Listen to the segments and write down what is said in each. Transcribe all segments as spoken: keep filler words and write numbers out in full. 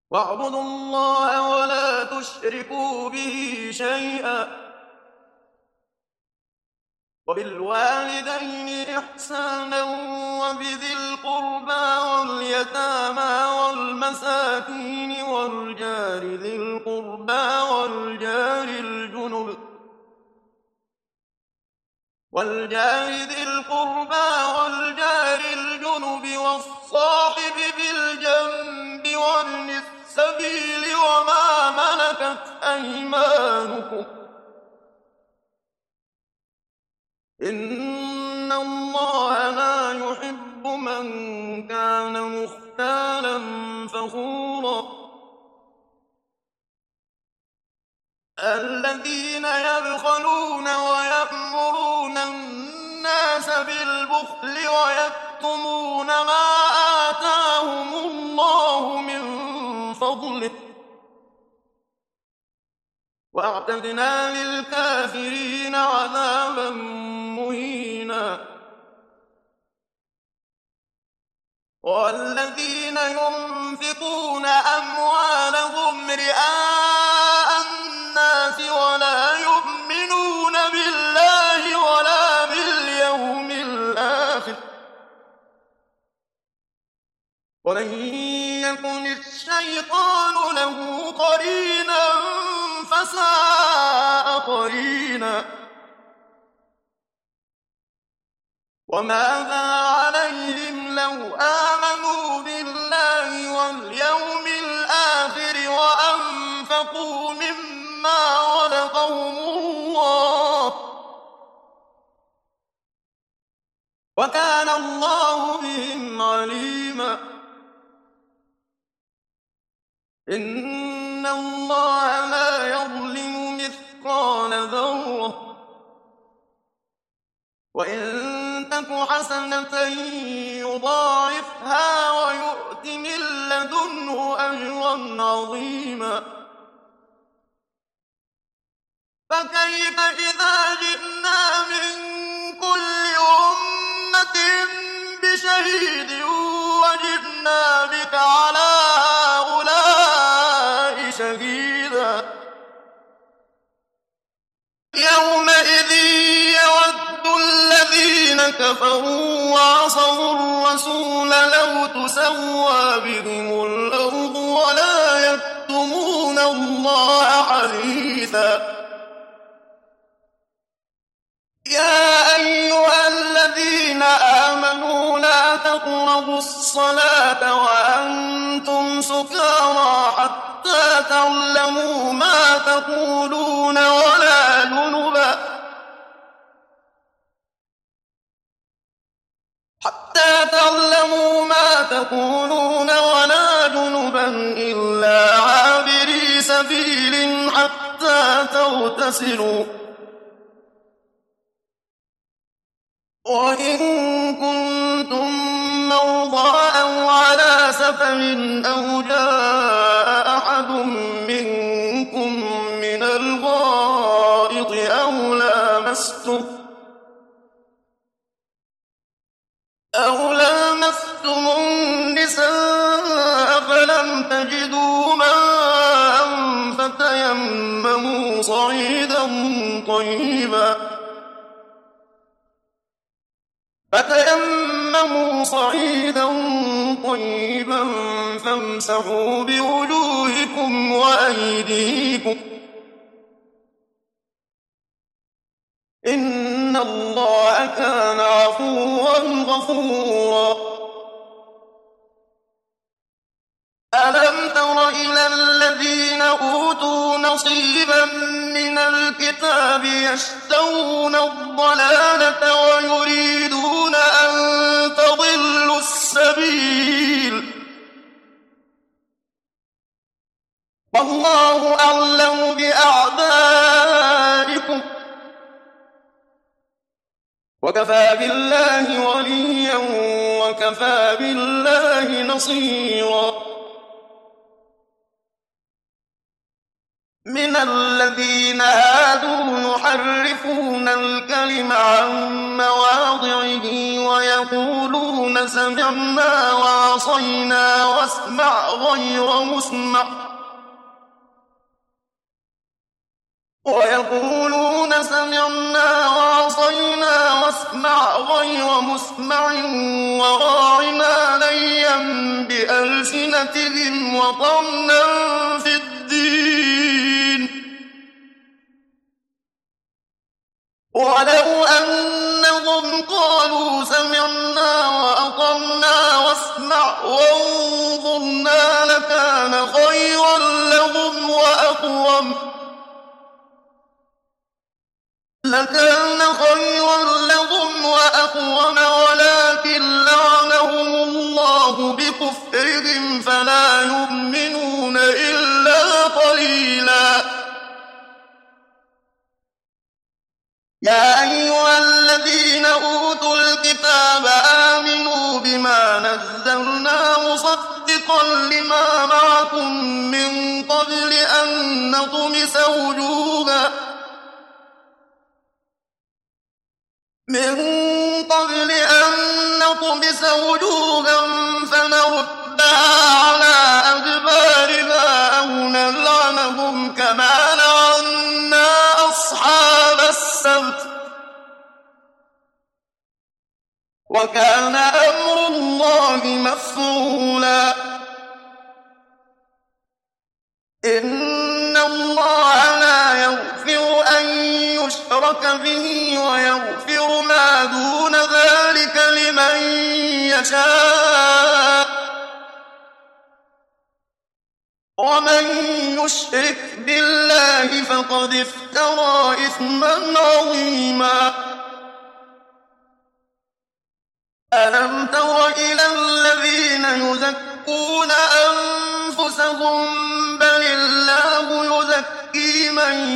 واعبدوا الله ولا تشركوا به شيئا وبالوالدين إحسانا وبذي القربى واليتامى والمساكين والجار ذي القربى والجار الجنب والجار ذي القربى والجار الجنب والصاحب بالجنب وابن السبيل وما ملكت أيمانكم إن الله لا يحب من كان مختالا فخورا الذين يبخلون ويأمرون الناس بالبخل ويكتمون ما آتاهم الله من فضله وأعتدنا للكافرين عذابا مهينا والذين ينفقون أموالهم رئاء الناس ولا يؤمنون بالله ولا باليوم الآخر ومن يكن الشيطان له قرينا فساء قرينا وماذا عليهم لو آمنوا بالله واليوم الآخر وأنفقوا مما رزقهم الله وكان الله بهم عليما إن الله لا يظلم مثقال ذرة وإن تك حسنة يضاعفها ويؤت من لدنه أجرا عظيما فكيف إذا جئنا من كل أمة بشهيد وجئنا بك على هؤلاء شهيدا يومئذ يود الذين كفروا وعصوا الرسول لو تسوى بهم الأرض ولا يكتمون الله حديثا يا أيها الذين آمنوا لا تقربوا الصلاة وأنتم سكارى حتى تعلموا ما تقولون ولا جنبا حتى تعلموا ما تقولون ولا جنبا إلا عابري سبيل حتى تغتسلوا وإن كنتم مرضى أو على سفر أو جاء أحد منكم من الغائط أو لامستم أو لامستم النساء فلم تجدوا ماء فتيمموا صعيدا طيبا فتيمموا صعيدا طيبا فامسحوا بوجوهكم وأيديكم إن الله كان عفوا غفورا ألم تر إلى الذين أوتوا نصيبا من الكتاب يشترون الضلالة ويريدون أن تضلوا السبيل والله أعلم بأعدائكم وكفى بالله وليا وكفى بالله نصيرا من الذين هادوا يحرفون الكلم عن مواضعه ويقولون سمعنا وعصينا واسمع غير مسمع ويقولون سمعنا وعصينا واسمع غير مسمع وراعنا ليا بألسنتهم وطعنا في الدين ولو أنهم قالوا سمعنا وأطعنا واسمع وانظرنا لكان خيرا لهم وأقوم لكان خيرا لهم وأقوم ولكن لعنهم الله بكفرهم فلا يؤمنون إلا قليلا. يا أيها الذين أوتوا الكتاب آمنوا بما نزلنا مصدقا لما معكم من قبل أن نطمس وجوها من قبل أن نطمس وجوها فنردها على أدبارها أو نلعنهم كما لعنا أصحاب السبت وكان أمر الله مفعولا. إن الله لا يغفر أن يشرك به ويغفر ما دون ذلك لمن يشاء ومن يشرك بالله فقد افترى إثما عظيما. ألم تر إلى الذين يزكون أنفسهم بل الله يزكي من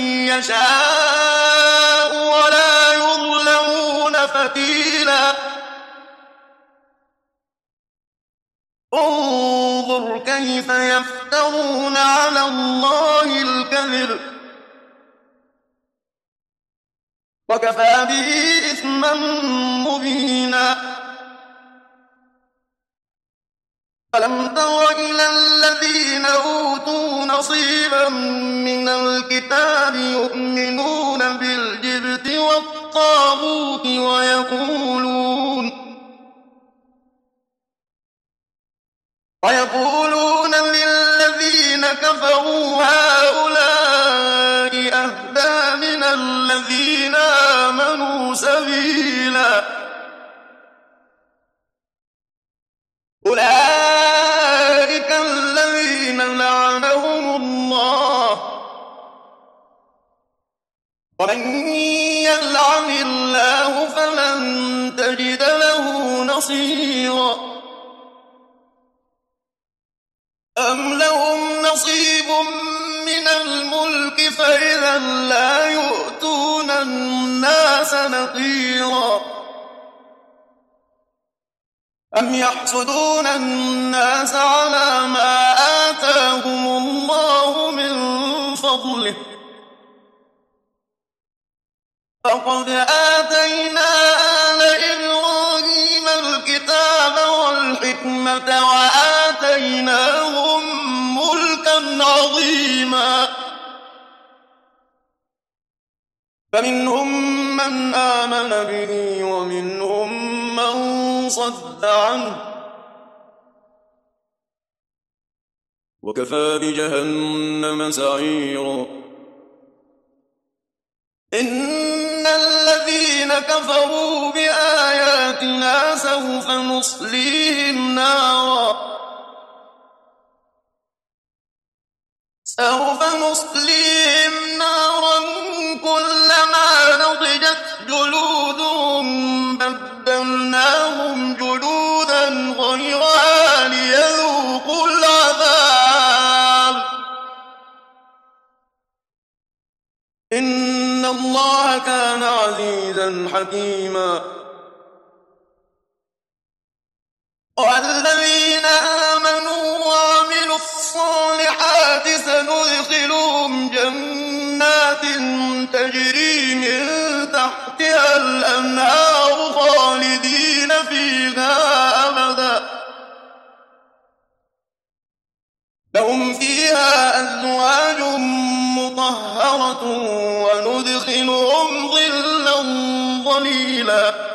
يشاء ولا يظلمون فتيلا. انظر كيف يفترون على الله الكذب وكفى به إثما مبينا. ألم تر إلى الذين أوتوا نصيبا من الكتاب يؤمنون بالجبت والطاغوت ويقولون ويقولون للذين كفروا هؤلاء أهدى من الذين آمنوا سبيلا. أولئك الذين لعنهم الله ومن يلعن الله فلن تجد له نصيرا. أم لهم نصيب من الملك فإذا لا يؤتون الناس نقيرا. أم يحسدون الناس على ما آتاهم الله من فضله فقد آتينا آل إبراهيم الكتاب والحكمة وآتيناهم ملكا عظيما. فمنهم من آمن به ومنهم من صد عنه وكفى بجهنم سعيرا. إن الذين كفروا بآياتنا سوف نصليهم نارا سوف نصليهم نارا كلما نضجت جلودهم بدلناهم جلودا غيرها ليذوقوا العذاب إن الله كان عزيزا حكيما. والذين آمنوا وعملوا الصالحات سندخلهم جنات تجري من تحتها الأنهار خالدين فيها أبدا لهم فيها أزواج مطهرة وندخلهم ظلا ظليلا